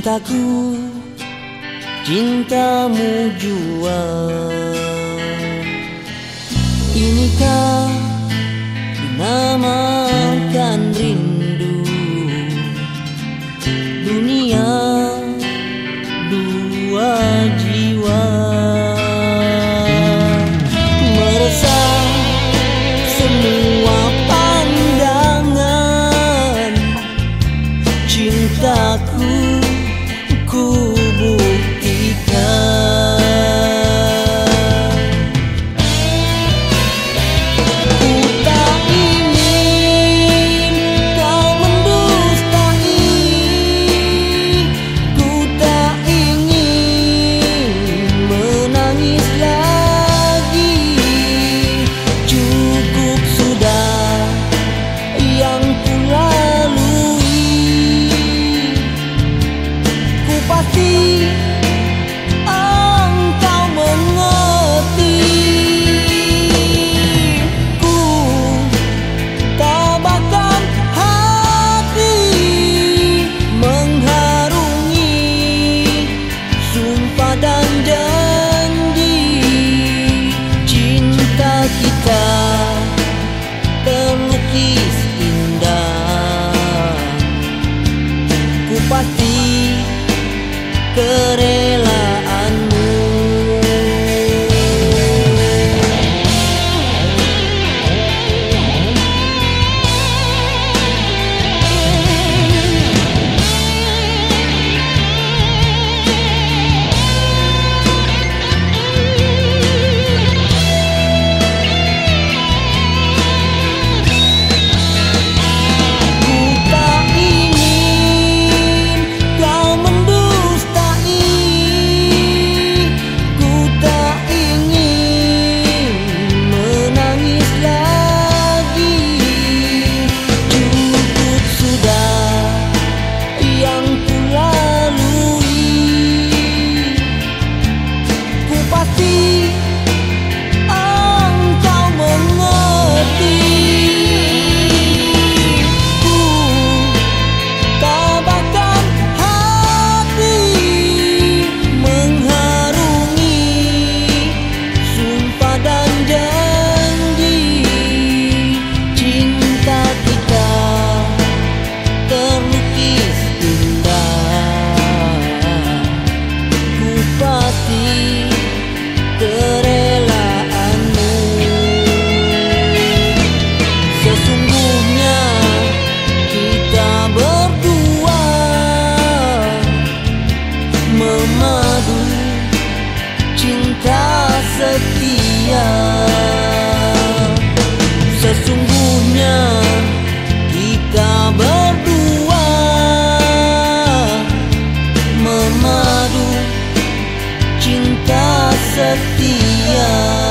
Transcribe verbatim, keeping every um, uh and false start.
cintaku, cintamu jua. Inikah dinamakan rindu? Dunia dua jiwa, meresah semua pandangan. Cintaku ku buktikan. Ku tak ingin kau mendustai, ku tak ingin menangis lagi. Cukup sudah yang ku lalui, ku pasti engkau mengerti. Ku tabahkan hati, mengharungi sumpah dan janji. Cinta kita terlukis indah, ku pasti kerelaanmu. Kerelaanmu, sesungguhnya kita berdua memadu cinta setia. Sesungguhnya kita berdua memadu cinta setia.